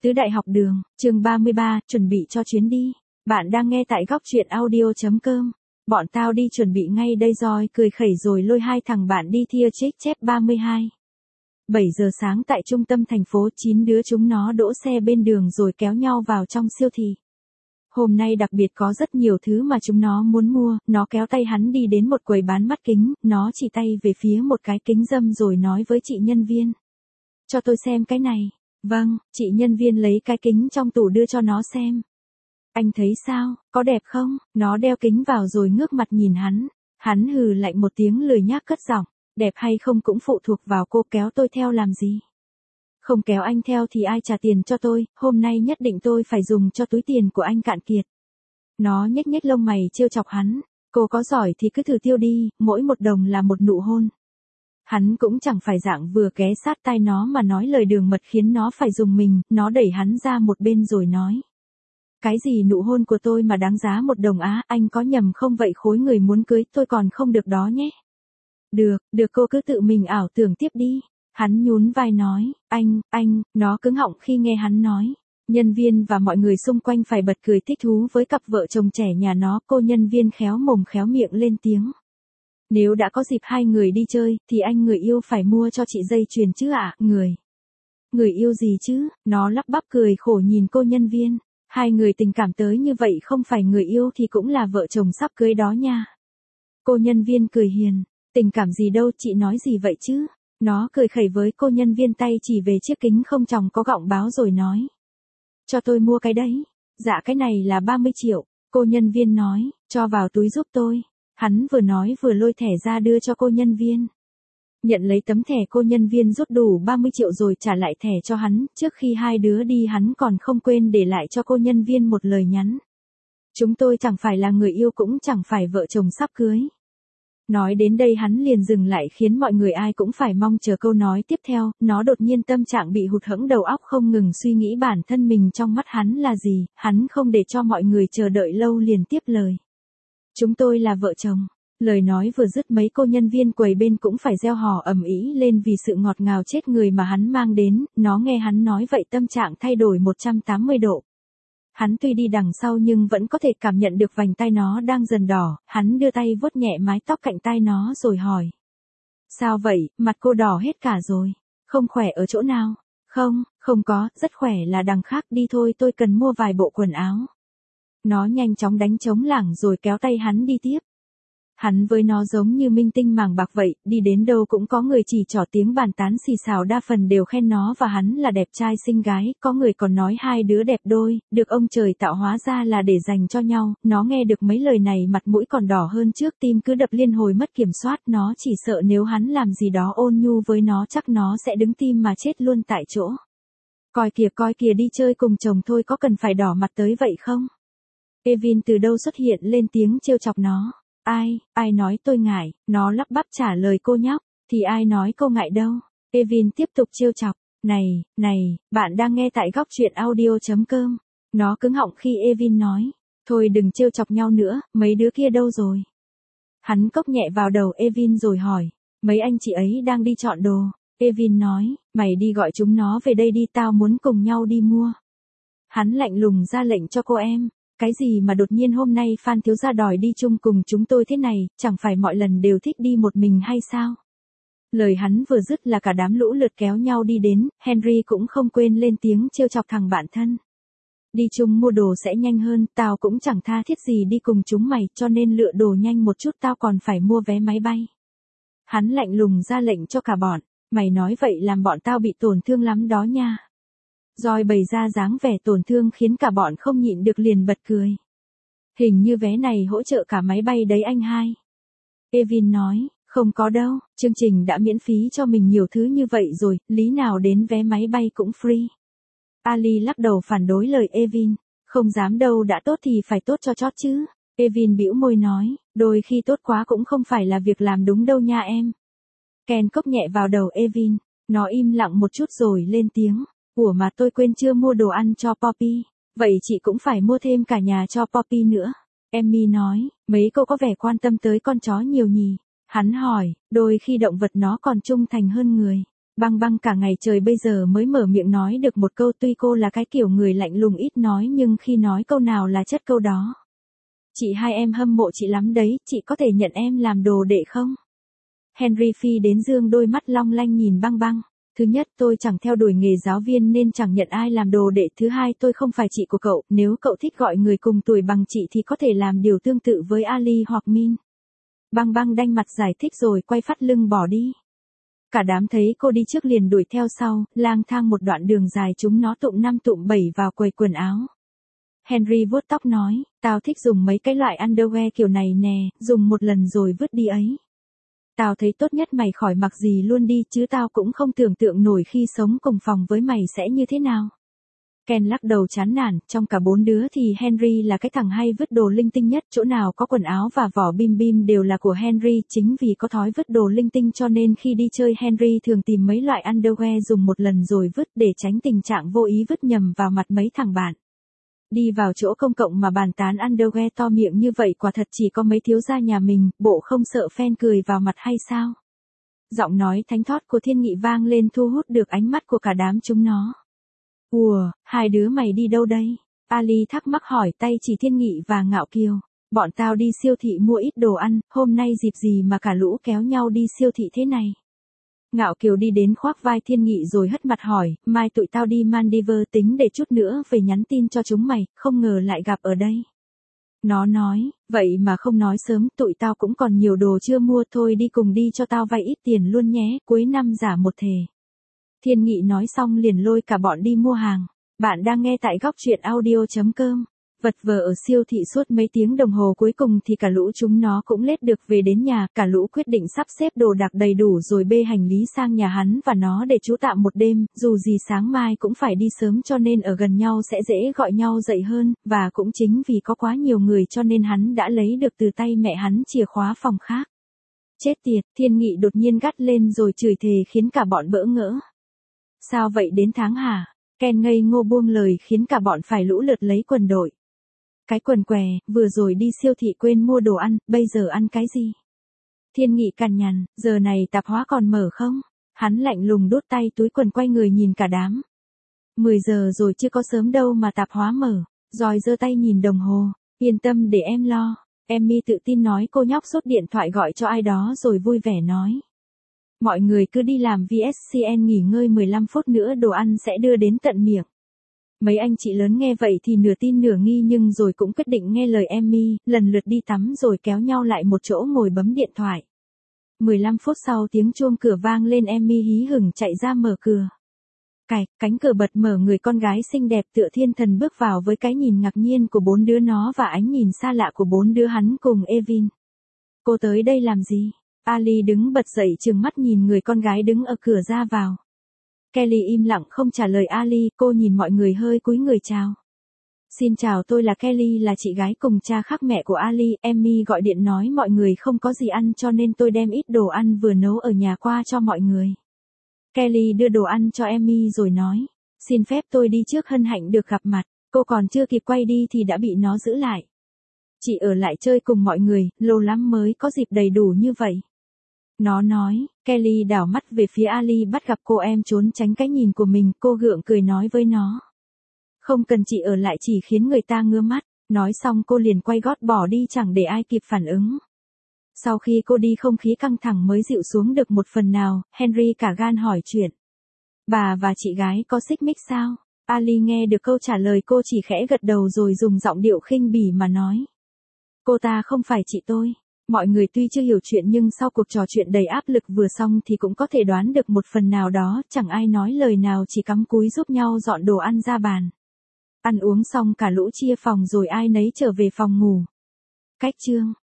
Tứ Đại Học Đường, chương 33, chuẩn bị cho chuyến đi. Bạn đang nghe tại góc truyện audio.com. Bọn tao đi chuẩn bị ngay đây rồi, cười khẩy rồi lôi hai thằng bạn đi thia chích chép 32. 7 giờ sáng tại trung tâm thành phố, 9 đứa chúng nó đỗ xe bên đường rồi kéo nhau vào trong siêu thị. Hôm nay đặc biệt có rất nhiều thứ mà chúng nó muốn mua, nó kéo tay hắn đi đến một quầy bán mắt kính, nó chỉ tay về phía một cái kính râm rồi nói với chị nhân viên. Cho tôi xem cái này. Vâng, chị nhân viên lấy cái kính trong tủ đưa cho nó xem. Anh thấy sao, có đẹp không? Nó đeo kính vào rồi ngước mặt nhìn hắn. Hắn hừ lạnh một tiếng lười nhác cất giọng. Đẹp hay không cũng phụ thuộc vào cô kéo tôi theo làm gì. Không kéo anh theo thì ai trả tiền cho tôi, hôm nay nhất định tôi phải dùng cho túi tiền của anh cạn kiệt. Nó nhếch nhếch lông mày trêu chọc hắn. Cô có giỏi thì cứ thử tiêu đi, mỗi một đồng là một nụ hôn. Hắn cũng chẳng phải dạng vừa ghé sát tai nó mà nói lời đường mật khiến nó phải rùng mình, nó đẩy hắn ra một bên rồi nói. Cái gì nụ hôn của tôi mà đáng giá 1 đồng á, anh có nhầm không vậy, khối người muốn cưới tôi còn không được đó nhé. Được cô cứ tự mình ảo tưởng tiếp đi. Hắn nhún vai nói, anh, nó cứng họng khi nghe hắn nói. Nhân viên và mọi người xung quanh phải bật cười thích thú với cặp vợ chồng trẻ nhà nó, cô nhân viên khéo mồm khéo miệng lên tiếng. Nếu đã có dịp hai người đi chơi, thì anh người yêu phải mua cho chị dây chuyền chứ ạ, Người yêu gì chứ, nó lắp bắp cười khổ nhìn cô nhân viên. Hai người tình cảm tới như vậy không phải người yêu thì cũng là vợ chồng sắp cưới đó nha. Cô nhân viên cười hiền, tình cảm gì đâu, chị nói gì vậy chứ? Nó cười khẩy với cô nhân viên, tay chỉ về chiếc kính không tròng có gọng báo rồi nói. Cho tôi mua cái đấy. Dạ cái này là 30 triệu, cô nhân viên nói, cho vào túi giúp tôi. Hắn vừa nói vừa lôi thẻ ra đưa cho cô nhân viên. Nhận lấy tấm thẻ, cô nhân viên rút đủ 30 triệu rồi trả lại thẻ cho hắn, trước khi hai đứa đi hắn còn không quên để lại cho cô nhân viên một lời nhắn. Chúng tôi chẳng phải là người yêu cũng chẳng phải vợ chồng sắp cưới. Nói đến đây hắn liền dừng lại khiến mọi người ai cũng phải mong chờ câu nói tiếp theo, nó đột nhiên tâm trạng bị hụt hẫng, đầu óc không ngừng suy nghĩ bản thân mình trong mắt hắn là gì, hắn không để cho mọi người chờ đợi lâu liền tiếp lời. Chúng tôi là vợ chồng. Lời nói vừa dứt mấy cô nhân viên quầy bên cũng phải reo hò ầm ĩ lên vì sự ngọt ngào chết người mà hắn mang đến, nó nghe hắn nói vậy tâm trạng thay đổi 180 độ. Hắn tuy đi đằng sau nhưng vẫn có thể cảm nhận được vành tai nó đang dần đỏ, hắn đưa tay vuốt nhẹ mái tóc cạnh tai nó rồi hỏi. Sao vậy, mặt cô đỏ hết cả rồi, không khỏe ở chỗ nào? Không có, rất khỏe là đằng khác, đi thôi tôi cần mua vài bộ quần áo. Nó nhanh chóng đánh trống lảng rồi kéo tay hắn đi tiếp. Hắn với nó giống như minh tinh màng bạc vậy, đi đến đâu cũng có người chỉ trỏ tiếng bàn tán xì xào, đa phần đều khen nó và hắn là đẹp trai xinh gái, có người còn nói hai đứa đẹp đôi, được ông trời tạo hóa ra là để dành cho nhau. Nó nghe được mấy lời này mặt mũi còn đỏ hơn trước, tim cứ đập liên hồi mất kiểm soát, nó chỉ sợ nếu hắn làm gì đó ôn nhu với nó chắc nó sẽ đứng tim mà chết luôn tại chỗ. Coi kìa đi chơi cùng chồng thôi có cần phải đỏ mặt tới vậy không? Evin từ đâu xuất hiện lên tiếng trêu chọc nó. Ai nói tôi ngại, nó lắp bắp trả lời cô nhóc, thì ai nói cô ngại đâu. Evin tiếp tục trêu chọc, này, bạn đang nghe tại góc truyện audio.com. Nó cứng họng khi Evin nói, thôi đừng trêu chọc nhau nữa, mấy đứa kia đâu rồi? Hắn cốc nhẹ vào đầu Evin rồi hỏi, mấy anh chị ấy đang đi chọn đồ. Evin nói, mày đi gọi chúng nó về đây đi, tao muốn cùng nhau đi mua. Hắn lạnh lùng ra lệnh cho cô em. Cái gì mà đột nhiên hôm nay Phan thiếu gia đòi đi chung cùng chúng tôi thế này, chẳng phải mọi lần đều thích đi một mình hay sao? Lời hắn vừa dứt là cả đám lũ lượt kéo nhau đi đến, Henry cũng không quên lên tiếng trêu chọc thằng bạn thân. Đi chung mua đồ sẽ nhanh hơn, tao cũng chẳng tha thiết gì đi cùng chúng mày, cho nên lựa đồ nhanh một chút, tao còn phải mua vé máy bay. Hắn lạnh lùng ra lệnh cho cả bọn, mày nói vậy làm bọn tao bị tổn thương lắm đó nha. Rồi bày ra dáng vẻ tổn thương khiến cả bọn không nhịn được liền bật cười. Hình như vé này hỗ trợ cả máy bay đấy anh hai. Evin nói, không có đâu, chương trình đã miễn phí cho mình nhiều thứ như vậy rồi, lý nào đến vé máy bay cũng free. Ali lắc đầu phản đối lời Evin, không dám đâu, đã tốt thì phải tốt cho chót chứ. Evin bĩu môi nói, đôi khi tốt quá cũng không phải là việc làm đúng đâu nha em. Ken cốc nhẹ vào đầu Evin, nó im lặng một chút rồi lên tiếng. Ủa mà tôi quên chưa mua đồ ăn cho Poppy, vậy chị cũng phải mua thêm cả nhà cho Poppy nữa. Emmy nói, mấy cô có vẻ quan tâm tới con chó nhiều nhỉ. Hắn hỏi, đôi khi động vật nó còn trung thành hơn người. Băng băng cả ngày trời bây giờ mới mở miệng nói được một câu, tuy cô là cái kiểu người lạnh lùng ít nói nhưng khi nói câu nào là chất câu đó. Chị hai em hâm mộ chị lắm đấy, chị có thể nhận em làm đồ đệ không? Henry Phi đến dương đôi mắt long lanh nhìn băng băng. Thứ nhất, tôi chẳng theo đuổi nghề giáo viên nên chẳng nhận ai làm đồ đệ. Thứ hai, tôi không phải chị của cậu, nếu cậu thích gọi người cùng tuổi bằng chị thì có thể làm điều tương tự với Ali hoặc Min. Băng băng đanh mặt giải thích rồi quay phát lưng bỏ đi. Cả đám thấy cô đi trước liền đuổi theo sau, lang thang một đoạn đường dài chúng nó tụm 5 tụm 7 vào quầy quần áo. Henry vuốt tóc nói, tao thích dùng mấy cái loại underwear kiểu này nè, dùng một lần rồi vứt đi ấy. Tao thấy tốt nhất mày khỏi mặc gì luôn đi chứ tao cũng không tưởng tượng nổi khi sống cùng phòng với mày sẽ như thế nào. Ken lắc đầu chán nản, trong cả 4 đứa thì Henry là cái thằng hay vứt đồ linh tinh nhất, chỗ nào có quần áo và vỏ bim bim đều là của Henry, chính vì có thói vứt đồ linh tinh cho nên khi đi chơi Henry thường tìm mấy loại underwear dùng một lần rồi vứt để tránh tình trạng vô ý vứt nhầm vào mặt mấy thằng bạn. Đi vào chỗ công cộng mà bàn tán underwear to miệng như vậy quả thật chỉ có mấy thiếu gia nhà mình, bộ không sợ fan cười vào mặt hay sao? Giọng nói thánh thót của Thiên Nghị vang lên thu hút được ánh mắt của cả đám chúng nó. Ủa, hai đứa mày đi đâu đây? Ali thắc mắc hỏi tay chỉ Thiên Nghị và Ngạo Kiều. Bọn tao đi siêu thị mua ít đồ ăn, hôm nay dịp gì mà cả lũ kéo nhau đi siêu thị thế này? Ngạo Kiều đi đến khoác vai Thiên Nghị rồi hất mặt hỏi, mai tụi tao đi Maldives tính để chút nữa về nhắn tin cho chúng mày, không ngờ lại gặp ở đây. Nó nói, vậy mà không nói sớm, tụi tao cũng còn nhiều đồ chưa mua, thôi đi cùng đi cho tao vay ít tiền luôn nhé, cuối năm giả một thề. Thiên Nghị nói xong liền lôi cả bọn đi mua hàng. Bạn đang nghe tại góc truyện audio.com. Vật vờ ở siêu thị suốt mấy tiếng đồng hồ cuối cùng thì cả lũ chúng nó cũng lết được về đến nhà, cả lũ quyết định sắp xếp đồ đạc đầy đủ rồi bê hành lý sang nhà hắn và nó để trú tạm một đêm, dù gì sáng mai cũng phải đi sớm cho nên ở gần nhau sẽ dễ gọi nhau dậy hơn, và cũng chính vì có quá nhiều người cho nên hắn đã lấy được từ tay mẹ hắn chìa khóa phòng khác. Chết tiệt, Thiên Nghị đột nhiên gắt lên rồi chửi thề khiến cả bọn bỡ ngỡ. Sao vậy đến tháng hả? Ken ngây ngô buông lời khiến cả bọn phải lũ lượt lấy quần đội. Cái quần què, vừa rồi đi siêu thị quên mua đồ ăn, bây giờ ăn cái gì? Thiên Nghị cằn nhằn, giờ này tạp hóa còn mở không? Hắn lạnh lùng đút tay túi quần quay người nhìn cả đám. 10 giờ rồi chưa có sớm đâu mà tạp hóa mở. Rồi giơ tay nhìn đồng hồ, yên tâm để em lo. Emmy tự tin nói cô nhóc sốt điện thoại gọi cho ai đó rồi vui vẻ nói. Mọi người cứ đi làm VSCN nghỉ ngơi 15 phút nữa đồ ăn sẽ đưa đến tận miệng. Mấy anh chị lớn nghe vậy thì nửa tin nửa nghi nhưng rồi cũng quyết định nghe lời Emmy, lần lượt đi tắm rồi kéo nhau lại một chỗ ngồi bấm điện thoại. 15 phút sau tiếng chuông cửa vang lên, Emmy hí hửng chạy ra mở cửa. Cánh cửa bật mở, người con gái xinh đẹp tựa thiên thần bước vào với cái nhìn ngạc nhiên của 4 đứa nó và ánh nhìn xa lạ của 4 đứa hắn cùng Evin. Cô tới đây làm gì? Ali đứng bật dậy trừng mắt nhìn người con gái đứng ở cửa ra vào. Kelly im lặng không trả lời Ali, cô nhìn mọi người hơi cúi người chào. Xin chào, tôi là Kelly, là chị gái cùng cha khác mẹ của Ali. Emmy gọi điện nói mọi người không có gì ăn cho nên tôi đem ít đồ ăn vừa nấu ở nhà qua cho mọi người. Kelly đưa đồ ăn cho Emmy rồi nói, xin phép tôi đi trước, hân hạnh được gặp mặt. Cô còn chưa kịp quay đi thì đã bị nó giữ lại. Chị ở lại chơi cùng mọi người, lâu lắm mới có dịp đầy đủ như vậy. Nó nói, Kelly đảo mắt về phía Ali, bắt gặp cô em trốn tránh cái nhìn của mình, cô gượng cười nói với nó. Không cần chị ở lại chỉ khiến người ta ngứa mắt. Nói xong cô liền quay gót bỏ đi chẳng để ai kịp phản ứng. Sau khi cô đi không khí căng thẳng mới dịu xuống được một phần nào, Henry cả gan hỏi chuyện. Bà và chị gái có xích mích sao? Ali nghe được câu trả lời cô chỉ khẽ gật đầu rồi dùng giọng điệu khinh bỉ mà nói. Cô ta không phải chị tôi. Mọi người tuy chưa hiểu chuyện nhưng sau cuộc trò chuyện đầy áp lực vừa xong thì cũng có thể đoán được một phần nào đó, chẳng ai nói lời nào chỉ cắm cúi giúp nhau dọn đồ ăn ra bàn. Ăn uống xong cả lũ chia phòng rồi ai nấy trở về phòng ngủ. Cách chương